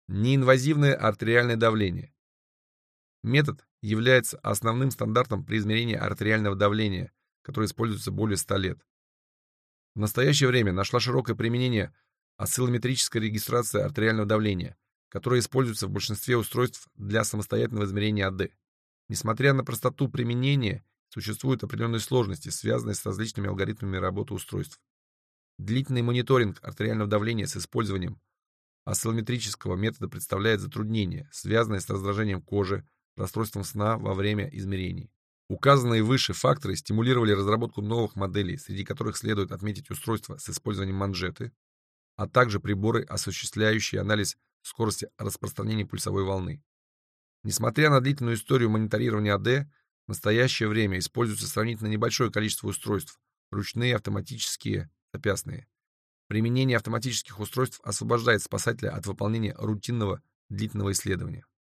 Неинвазивное артериальное давление. Метод является основным стандартом при измерении артериального давления, который используется более 100 лет. В настоящее время нашла широкое применение осциллометрическая регистрация артериального давления, которая используется в большинстве устройств для самостоятельного измерения АД. Несмотря на простоту применения, существуют определенные сложности, связанные с различными алгоритмами работы устройств. Длительный мониторинг артериального давления с использованием осциллометрического метода представляет затруднения, связанные с раздражением кожи, расстройством сна во время измерений. Указанные выше факторы стимулировали разработку новых моделей, среди которых следует отметить устройства с использованием манжеты, а также приборы, осуществляющие анализ скорости распространения пульсовой волны. Несмотря на длительную историю мониторирования АД, в настоящее время используется сравнительно небольшое количество устройств, ручные, автоматические, запястные. Применение автоматических устройств освобождает спасателя от выполнения рутинного длительного исследования.